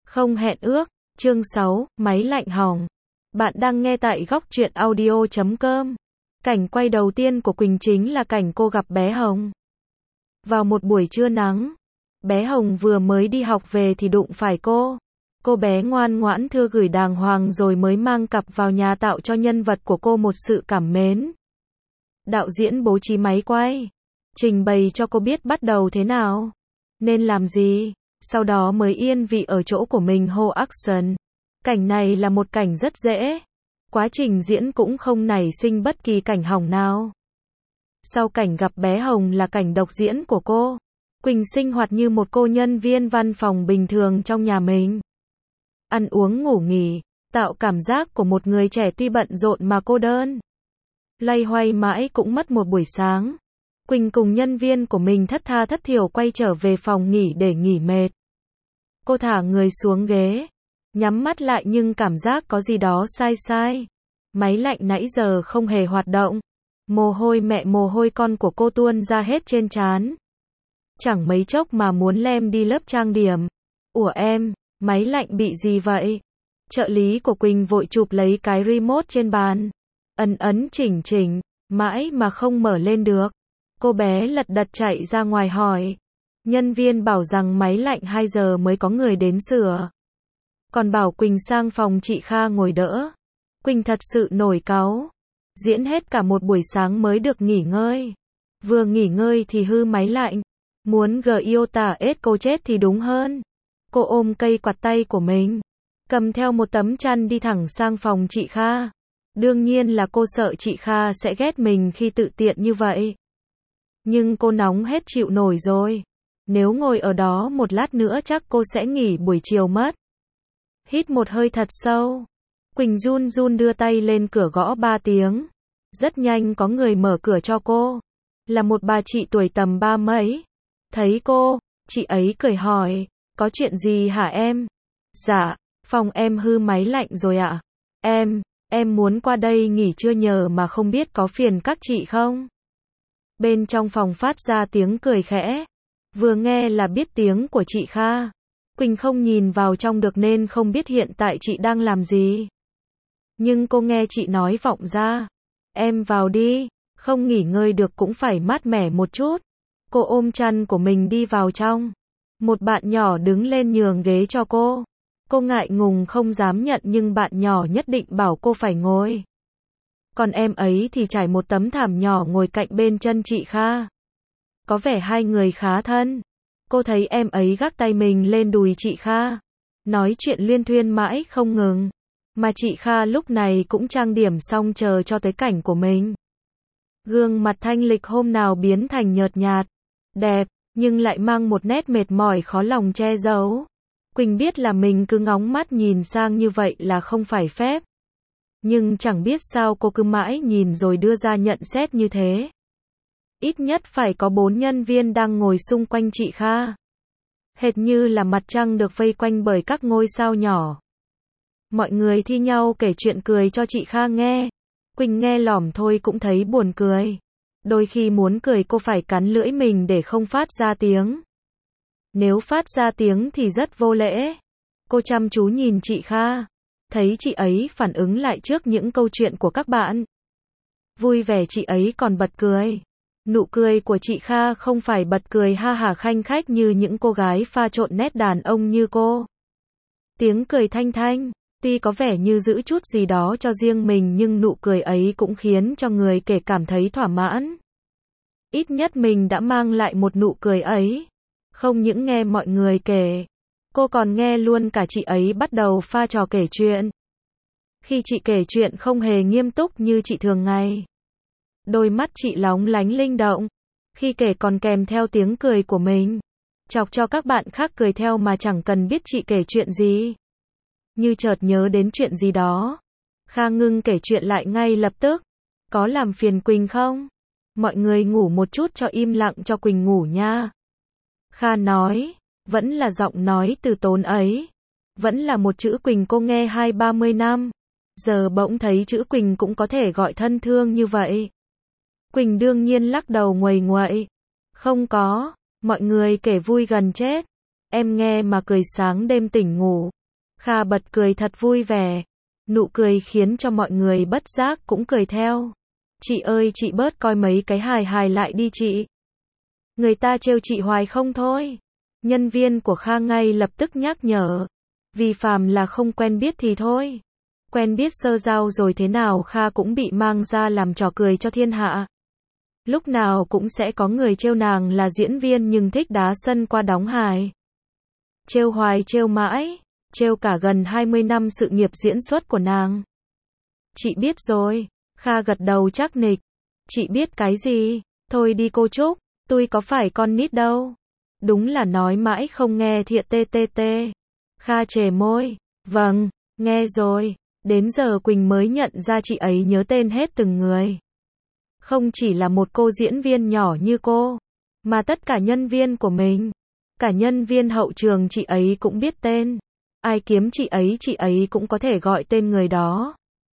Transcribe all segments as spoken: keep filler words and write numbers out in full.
Không hẹn ước, chương sáu, máy lạnh hỏng. Bạn đang nghe tại góc truyện audio chấm com. Cảnh quay đầu tiên của Quỳnh chính là cảnh cô gặp bé Hồng. Vào một buổi trưa nắng, bé Hồng vừa mới đi học về thì đụng phải cô. Cô bé ngoan ngoãn thư gửi đàng hoàng rồi mới mang cặp vào nhà tạo cho nhân vật của cô một sự cảm mến. Đạo diễn bố trí máy quay, trình bày cho cô biết bắt đầu thế nào, nên làm gì, sau đó mới yên vị ở chỗ của mình hô action. Cảnh này là một cảnh rất dễ, quá trình diễn cũng không nảy sinh bất kỳ cảnh hỏng nào. Sau cảnh gặp bé Hồng là cảnh độc diễn của cô. Quỳnh sinh hoạt như một cô nhân viên văn phòng bình thường trong nhà mình. Ăn uống ngủ nghỉ, tạo cảm giác của một người trẻ tuy bận rộn mà cô đơn. Loay hoay mãi cũng mất một buổi sáng. Quỳnh cùng nhân viên của mình thất tha thất thiểu quay trở về phòng nghỉ để nghỉ mệt. Cô thả người xuống ghế, nhắm mắt lại nhưng cảm giác có gì đó sai sai. Máy lạnh nãy giờ không hề hoạt động. Mồ hôi mẹ mồ hôi con của cô tuôn ra hết trên trán. Chẳng mấy chốc mà muốn lem đi lớp trang điểm. Ủa em, máy lạnh bị gì vậy? Trợ lý của Quỳnh vội chụp lấy cái remote trên bàn. Ấn ấn chỉnh chỉnh, mãi mà không mở lên được. Cô bé lật đật chạy ra ngoài hỏi. Nhân viên bảo rằng máy lạnh hai giờ mới có người đến sửa. Còn bảo Quỳnh sang phòng chị Kha ngồi đỡ. Quỳnh thật sự nổi cáu. Diễn hết cả một buổi sáng mới được nghỉ ngơi. Vừa nghỉ ngơi thì hư máy lạnh. Muốn gờ iota ết cô chết thì đúng hơn. Cô ôm cây quạt tay của mình, cầm theo một tấm chăn đi thẳng sang phòng chị Kha. Đương nhiên là cô sợ chị Kha sẽ ghét mình khi tự tiện như vậy. Nhưng cô nóng hết chịu nổi rồi. Nếu ngồi ở đó một lát nữa chắc cô sẽ nghỉ buổi chiều mất. Hít một hơi thật sâu. Quỳnh run run đưa tay lên cửa gõ ba tiếng. Rất nhanh có người mở cửa cho cô. Là một bà chị tuổi tầm ba mấy. Thấy cô, chị ấy cười hỏi, có chuyện gì hả em? Dạ, phòng em hư máy lạnh rồi ạ. Em, em muốn qua đây nghỉ trưa nhờ mà không biết có phiền các chị không? Bên trong phòng phát ra tiếng cười khẽ. Vừa nghe là biết tiếng của chị Kha. Quỳnh không nhìn vào trong được nên không biết hiện tại chị đang làm gì. Nhưng cô nghe chị nói vọng ra. Em vào đi, không nghỉ ngơi được cũng phải mát mẻ một chút. Cô ôm chăn của mình đi vào trong. Một bạn nhỏ đứng lên nhường ghế cho cô. Cô ngại ngùng không dám nhận nhưng bạn nhỏ nhất định bảo cô phải ngồi. Còn em ấy thì trải một tấm thảm nhỏ ngồi cạnh bên chân chị Kha. Có vẻ hai người khá thân. Cô thấy em ấy gác tay mình lên đùi chị Kha. Nói chuyện luyên thuyên mãi không ngừng. Mà chị Kha lúc này cũng trang điểm xong chờ cho tới cảnh của mình. Gương mặt thanh lịch hôm nào biến thành nhợt nhạt. Đẹp, nhưng lại mang một nét mệt mỏi khó lòng che giấu. Quỳnh biết là mình cứ ngóng mắt nhìn sang như vậy là không phải phép. Nhưng chẳng biết sao cô cứ mãi nhìn rồi đưa ra nhận xét như thế. Ít nhất phải có bốn nhân viên đang ngồi xung quanh chị Kha. Hệt như là mặt trăng được vây quanh bởi các ngôi sao nhỏ. Mọi người thi nhau kể chuyện cười cho chị Kha nghe. Quỳnh nghe lỏm thôi cũng thấy buồn cười. Đôi khi muốn cười cô phải cắn lưỡi mình để không phát ra tiếng. Nếu phát ra tiếng thì rất vô lễ. Cô chăm chú nhìn chị Kha. Thấy chị ấy phản ứng lại trước những câu chuyện của các bạn. Vui vẻ chị ấy còn bật cười. Nụ cười của chị Kha không phải bật cười ha hả khanh khách như những cô gái pha trộn nét đàn ông như cô. Tiếng cười thanh thanh, tuy có vẻ như giữ chút gì đó cho riêng mình nhưng nụ cười ấy cũng khiến cho người kể cảm thấy thỏa mãn. Ít nhất mình đã mang lại một nụ cười ấy. Không những nghe mọi người kể, cô còn nghe luôn cả chị ấy bắt đầu pha trò kể chuyện. Khi chị kể chuyện không hề nghiêm túc như chị thường ngày. Đôi mắt chị lóng lánh linh động. Khi kể còn kèm theo tiếng cười của mình. Chọc cho các bạn khác cười theo mà chẳng cần biết chị kể chuyện gì. Như chợt nhớ đến chuyện gì đó. Kha ngưng kể chuyện lại ngay lập tức. Có làm phiền Quỳnh không? Mọi người ngủ một chút cho im lặng cho Quỳnh ngủ nha. Kha nói. Vẫn là giọng nói từ tốn ấy. Vẫn là một chữ Quỳnh cô nghe hai ba mươi năm. Giờ bỗng thấy chữ Quỳnh cũng có thể gọi thân thương như vậy. Quỳnh đương nhiên lắc đầu nguầy nguậy. Không có, mọi người kể vui gần chết. Em nghe mà cười sáng đêm tỉnh ngủ. Kha bật cười thật vui vẻ. Nụ cười khiến cho mọi người bất giác cũng cười theo. Chị ơi chị bớt coi mấy cái hài hài lại đi chị. Người ta trêu chị hoài không thôi. Nhân viên của Kha ngay lập tức nhắc nhở. Vì phàm là không quen biết thì thôi. Quen biết sơ giao rồi thế nào Kha cũng bị mang ra làm trò cười cho thiên hạ. Lúc nào cũng sẽ có người trêu nàng là diễn viên nhưng thích đá sân qua đóng hài. Trêu hoài trêu mãi, trêu cả gần hai mươi năm sự nghiệp diễn xuất của nàng. Chị biết rồi, Kha gật đầu chắc nịch. Chị biết cái gì? Thôi đi cô Trúc, tôi có phải con nít đâu. Đúng là nói mãi không nghe thiện tê tê tê. Kha chề môi, vâng, nghe rồi. Đến giờ Quỳnh mới nhận ra chị ấy nhớ tên hết từng người. Không chỉ là một cô diễn viên nhỏ như cô, mà tất cả nhân viên của mình. Cả nhân viên hậu trường chị ấy cũng biết tên. Ai kiếm chị ấy chị ấy cũng có thể gọi tên người đó.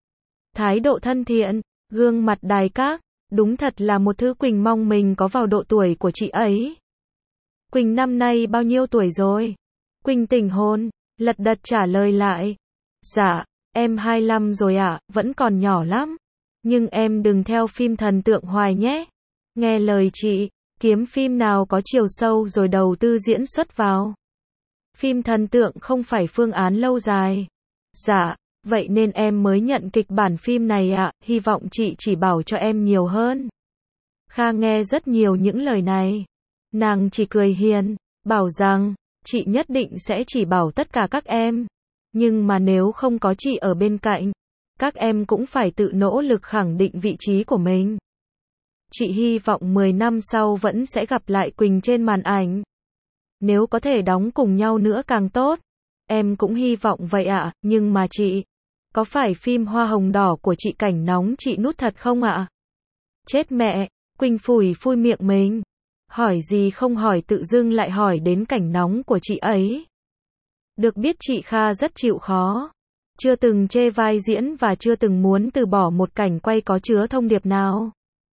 Thái độ thân thiện, gương mặt đài các, đúng thật là một thứ Quỳnh mong mình có vào độ tuổi của chị ấy. Quỳnh năm nay bao nhiêu tuổi rồi? Quỳnh tỉnh hồn, lật đật trả lời lại. Dạ, em hai mươi lăm rồi ạ, à, vẫn còn nhỏ lắm. Nhưng em đừng theo phim thần tượng hoài nhé. Nghe lời chị, kiếm phim nào có chiều sâu rồi đầu tư diễn xuất vào. Phim thần tượng không phải phương án lâu dài. Dạ, vậy nên em mới nhận kịch bản phim này ạ, à, hy vọng chị chỉ bảo cho em nhiều hơn. Kha nghe rất nhiều những lời này. Nàng chỉ cười hiền, bảo rằng, chị nhất định sẽ chỉ bảo tất cả các em. Nhưng mà nếu không có chị ở bên cạnh, các em cũng phải tự nỗ lực khẳng định vị trí của mình. Chị hy vọng mười năm sau vẫn sẽ gặp lại Quỳnh trên màn ảnh. Nếu có thể đóng cùng nhau nữa càng tốt. Em cũng hy vọng vậy ạ, à, nhưng mà chị, có phải phim Hoa Hồng Đỏ của chị Cảnh Nóng chị nút thật không ạ? À? Chết mẹ, Quỳnh phủi phui miệng mình. Hỏi gì không hỏi tự dưng lại hỏi đến Cảnh Nóng của chị ấy. Được biết chị Kha rất chịu khó. Chưa từng chê vai diễn và chưa từng muốn từ bỏ một cảnh quay có chứa thông điệp nào.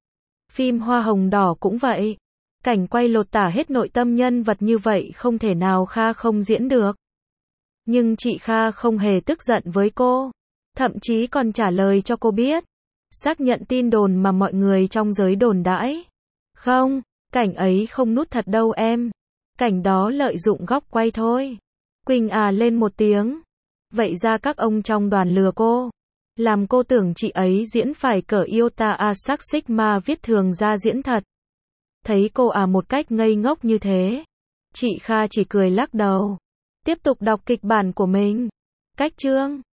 Phim Hoa Hồng Đỏ cũng vậy. Cảnh quay lột tả hết nội tâm nhân vật như vậy không thể nào Kha không diễn được. Nhưng chị Kha không hề tức giận với cô. Thậm chí còn trả lời cho cô biết. Xác nhận tin đồn mà mọi người trong giới đồn đãi. Không, cảnh ấy không nút thật đâu em. Cảnh đó lợi dụng góc quay thôi. Quỳnh à lên một tiếng. Vậy ra các ông trong đoàn lừa cô. Làm cô tưởng chị ấy diễn phải cỡ iota a sắc sigma viết thường ra diễn thật. Thấy cô à một cách ngây ngốc như thế. Chị Kha chỉ cười lắc đầu. Tiếp tục đọc kịch bản của mình. Cách chương.